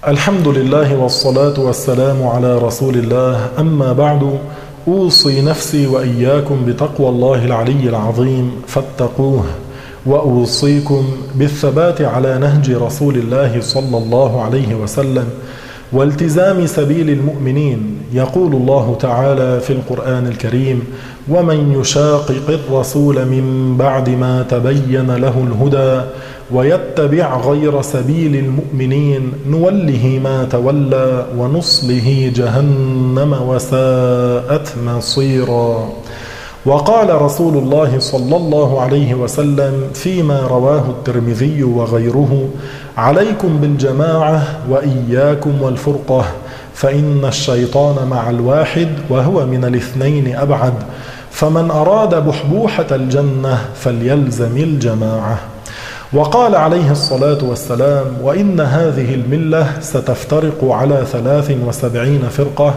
الحمد لله والصلاة والسلام على رسول الله. أما بعد، أوصي نفسي وإياكم بتقوى الله العلي العظيم فاتقوه، وأوصيكم بالثبات على نهج رسول الله صلى الله عليه وسلم والتزام سبيل المؤمنين. يقول الله تعالى في القرآن الكريم: ومن يشاقق الرسول من بعد ما تبين له الهدى ويتبع غير سبيل المؤمنين نوله ما تولى ونصله جهنم وساءت مصيرا. وقال رسول الله صلى الله عليه وسلم فيما رواه الترمذي وغيره: عليكم بالجماعة وإياكم والفرقة، فإن الشيطان مع الواحد وهو من الاثنين أبعد، فمن أراد بحبوحة الجنة فليلزم الجماعة. وقال عليه الصلاة والسلام: وإن هذه الملة ستفترق على 73 فرقة،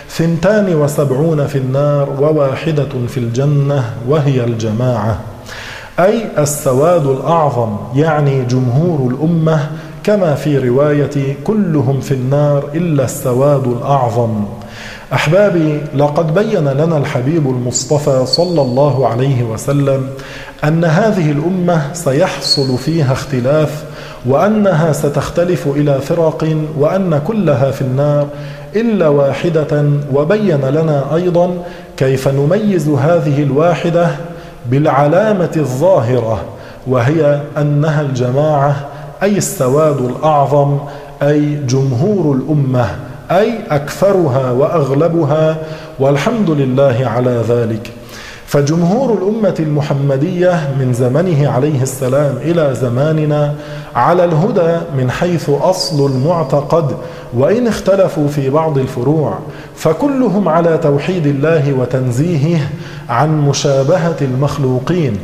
72 في النار وواحدة في الجنة وهي الجماعة، أي السواد الأعظم، يعني جمهور الأمة، كما في رواية: كلهم في النار إلا السواد الأعظم. أحبابي، لقد بين لنا الحبيب المصطفى صلى الله عليه وسلم أن هذه الأمة سيحصل فيها اختلاف، وأنها ستختلف إلى فرق، وأن كلها في النار إلا واحدة. وبين لنا أيضا كيف نميز هذه الواحدة بالعلامة الظاهرة، وهي أنها الجماعة، أي السواد الأعظم، أي جمهور الأمة، أي أكثرها وأغلبها، والحمد لله على ذلك. فجمهور الأمة المحمدية من زمنه عليه السلام إلى زماننا على الهدى من حيث أصل المعتقد، وإن اختلفوا في بعض الفروع، فكلهم على توحيد الله وتنزيهه عن مشابهة المخلوقين،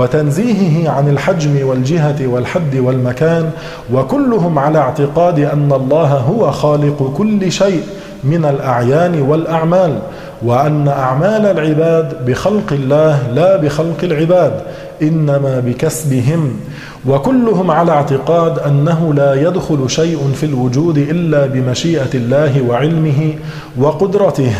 وتنزيهه عن الحجم والجهة والحد والمكان، وكلهم على اعتقاد أن الله هو خالق كل شيء من الأعيان والأعمال، وأن أعمال العباد بخلق الله لا بخلق العباد، إنما بكسبهم. وكلهم على اعتقاد أنه لا يدخل شيء في الوجود إلا بمشيئة الله وعلمه وقدرته،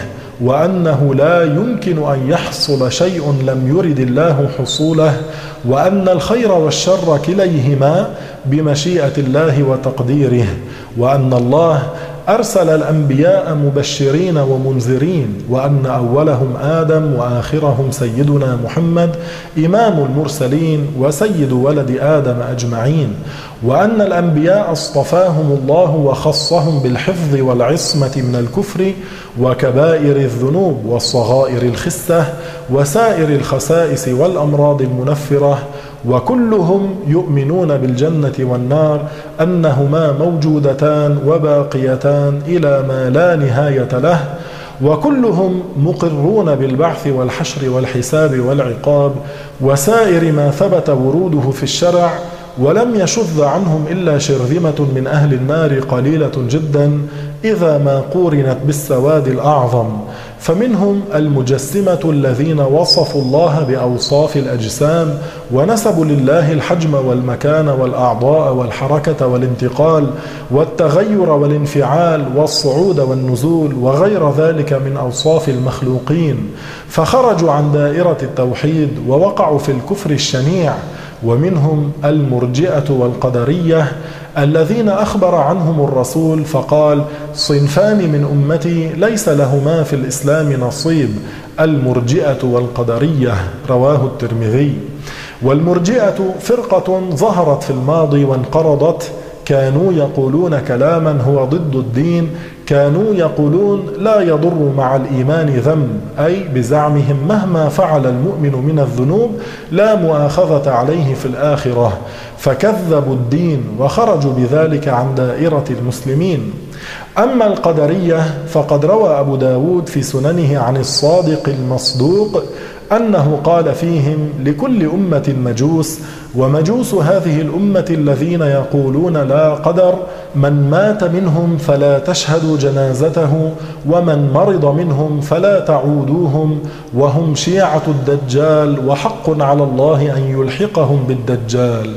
وأنه لا يمكن أن يحصل شيء لم يرد الله حصوله، وأن الخير والشر كليهما بمشيئة الله وتقديره، وأن الله أرسل الأنبياء مبشرين ومنذرين، وأن أولهم آدم وآخرهم سيدنا محمد إمام المرسلين وسيد ولد آدم أجمعين، وأن الأنبياء اصطفاهم الله وخصهم بالحفظ والعصمة من الكفر وكبائر الذنوب والصغائر الخسة وسائر الخسائس والأمراض المنفرة، وكلهم يؤمنون بالجنة والنار أنهما موجودتان وباقيتان إلى ما لا نهاية له، وكلهم مقرون بالبعث والحشر والحساب والعقاب وسائر ما ثبت وروده في الشرع، ولم يشذ عنهم إلا شرذمة من أهل النار قليلة جدا إذا ما قورنت بالسواد الأعظم. فمنهم المجسمة الذين وصفوا الله بأوصاف الأجسام، ونسبوا لله الحجم والمكان والأعضاء والحركة والانتقال والتغير والانفعال والصعود والنزول وغير ذلك من أوصاف المخلوقين، فخرجوا عن دائرة التوحيد ووقعوا في الكفر الشنيع. ومنهم المرجئة والقدرية الذين أخبر عنهم الرسول فقال: صنفان من أمتي ليس لهما في الإسلام نصيب، المرجئة والقدرية، رواه الترمذي. والمرجئة فرقة ظهرت في الماضي وانقرضت، كانوا يقولون كلاما هو ضد الدين، كانوا يقولون لا يضر مع الإيمان ذنب، أي بزعمهم مهما فعل المؤمن من الذنوب لا مؤاخذة عليه في الآخرة، فكذبوا الدين وخرجوا بذلك عن دائرة المسلمين. أما القدرية فقد روى أبو داود في سننه عن الصادق المصدوق أنه قال فيهم: لكل أمة مجوس، ومجوس هذه الأمة الذين يقولون لا قدر، من مات منهم فلا تشهدوا جنازته، ومن مرض منهم فلا تعودوهم، وهم شيعة الدجال، وحق على الله أن يلحقهم بالدجال.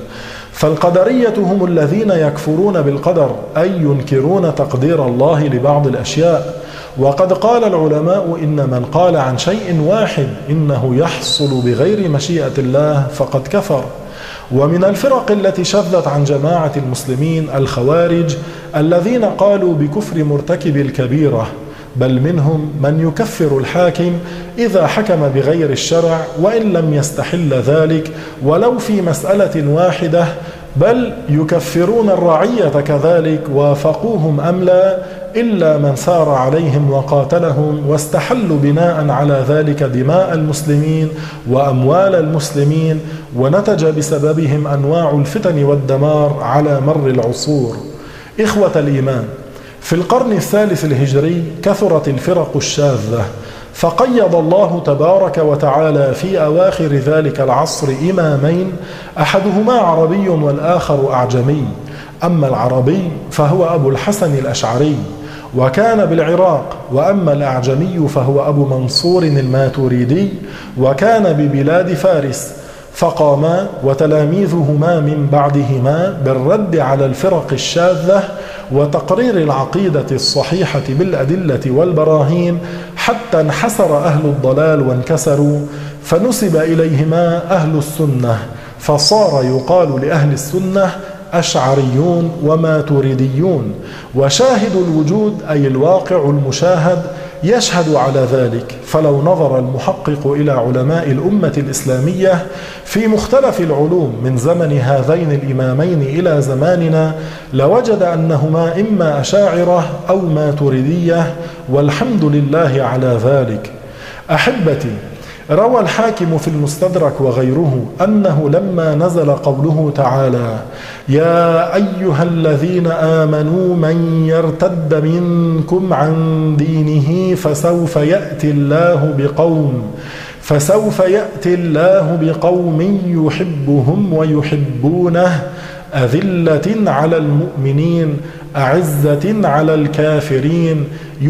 فالقدرية هم الذين يكفرون بالقدر، أي ينكرون تقدير الله لبعض الأشياء. وقد قال العلماء إن من قال عن شيء واحد إنه يحصل بغير مشيئة الله فقد كفر. ومن الفرق التي شذت عن جماعة المسلمين الخوارج الذين قالوا بكفر مرتكب الكبيرة، بل منهم من يكفر الحاكم إذا حكم بغير الشرع وإن لم يستحل ذلك ولو في مسألة واحدة، بل يكفرون الرعية كذلك وافقوهم أم لا، إلا من سار عليهم وقاتلهم واستحلوا بناء على ذلك دماء المسلمين وأموال المسلمين، ونتج بسببهم أنواع الفتن والدمار على مر العصور. إخوة الإيمان، في القرن الثالث الهجري كثرت الفرق الشاذة، فقيض الله تبارك وتعالى في أواخر ذلك العصر إمامين، أحدهما عربي والآخر أعجمي. أما العربي فهو أبو الحسن الأشعري وكان بالعراق، وأما الأعجمي فهو أبو منصور الماتريدي وكان ببلاد فارس. فقاما وتلاميذهما من بعدهما بالرد على الفرق الشاذة وتقرير العقيدة الصحيحة بالأدلة والبراهين، حتى انحسر أهل الضلال وانكسروا، فنسب إليهما أهل السنة، فصار يقال لأهل السنة أشعريون وماتريديون. وشاهد الوجود أي الواقع المشاهد يشهد على ذلك. فلو نظر المحقق إلى علماء الأمة الإسلامية في مختلف العلوم من زمن هذين الإمامين إلى زماننا لوجد أنهما إما أشاعرة أو ماتريدية، والحمد لله على ذلك. أحبتي، روى الحاكم في المستدرك وغيره أنه لما نزل قوله تعالى: يا أيها الذين آمنوا من يرتد منكم عن دينه فسوف يأتي الله بقوم يحبهم ويحبونه أذلة على المؤمنين أعزة على الكافرين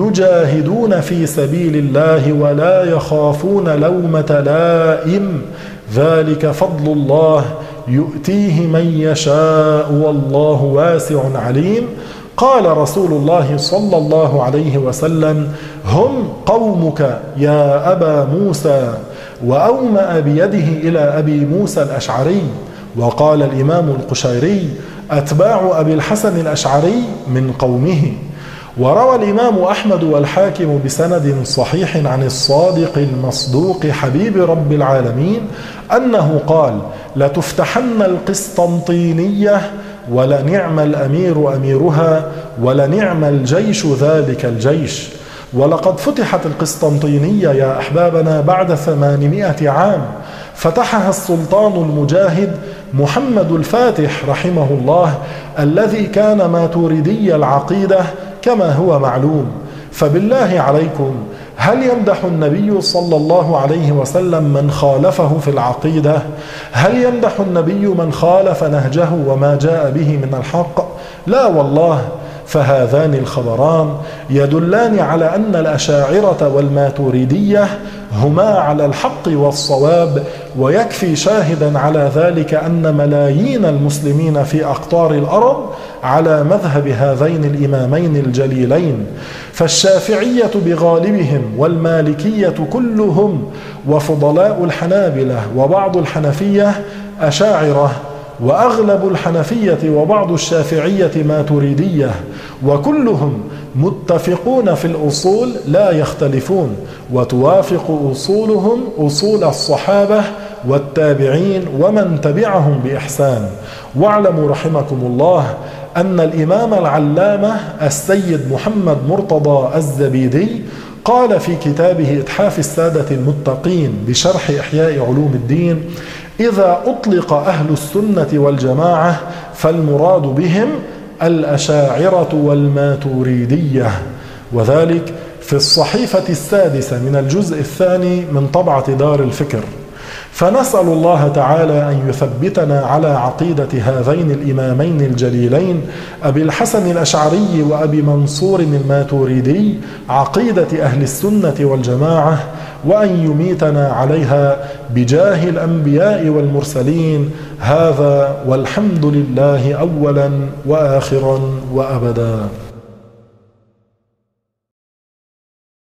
يجاهدون في سبيل الله ولا يخافون لومة لائم ذلك فضل الله يؤتيه من يشاء والله واسع عليم. قال رسول الله صلى الله عليه وسلم: هم قومك يا أبا موسى، وأومأ بيده إلى أبي موسى الأشعري. وقال الإمام القشيري: أتباع أبي الحسن الأشعري من قومه. وروى الإمام أحمد والحاكم بسند صحيح عن الصادق المصدوق حبيب رب العالمين أنه قال: لتفتحن القسطنطينية ولنعم الأمير أميرها ولنعم الجيش ذلك الجيش. ولقد فتحت القسطنطينية يا أحبابنا بعد 800 عام، فتحها السلطان المجاهد محمد الفاتح رحمه الله، الذي كان ماتريدي العقيدة كما هو معلوم. فبالله عليكم، هل يمدح النبي صلى الله عليه وسلم من خالفه في العقيدة؟ هل يمدح النبي من خالف نهجه وما جاء به من الحق؟ لا والله. فهذان الخبران يدلان على أن الأشاعرة والماتريدية هما على الحق والصواب، ويكفي شاهدا على ذلك أن ملايين المسلمين في أقطار الأرض على مذهب هذين الإمامين الجليلين. فالشافعية بغالبهم والمالكية كلهم وفضلاء الحنابلة وبعض الحنفية أشاعرة، وأغلب الحنفية وبعض الشافعية ماتريدية، وكلهم متفقون في الأصول لا يختلفون، وتوافق أصولهم أصول الصحابة والتابعين ومن تبعهم بإحسان. واعلموا رحمكم الله أن الإمام العلامة السيد محمد مرتضى الزبيدي قال في كتابه إتحاف السادة المتقين بشرح إحياء علوم الدين: إذا أطلق أهل السنة والجماعة فالمراد بهم الأشاعرة والماتريدية. وذلك في الصحيفة السادسة من الجزء الثاني من طبعة دار الفكر. فنسأل الله تعالى أن يثبتنا على عقيدة هذين الإمامين الجليلين أبي الحسن الأشعري وأبي منصور الماتريدي، عقيدة أهل السنة والجماعة، وأن يميتنا عليها بجاه الأنبياء والمرسلين. هذا والحمد لله أولا وآخرا وأبدا.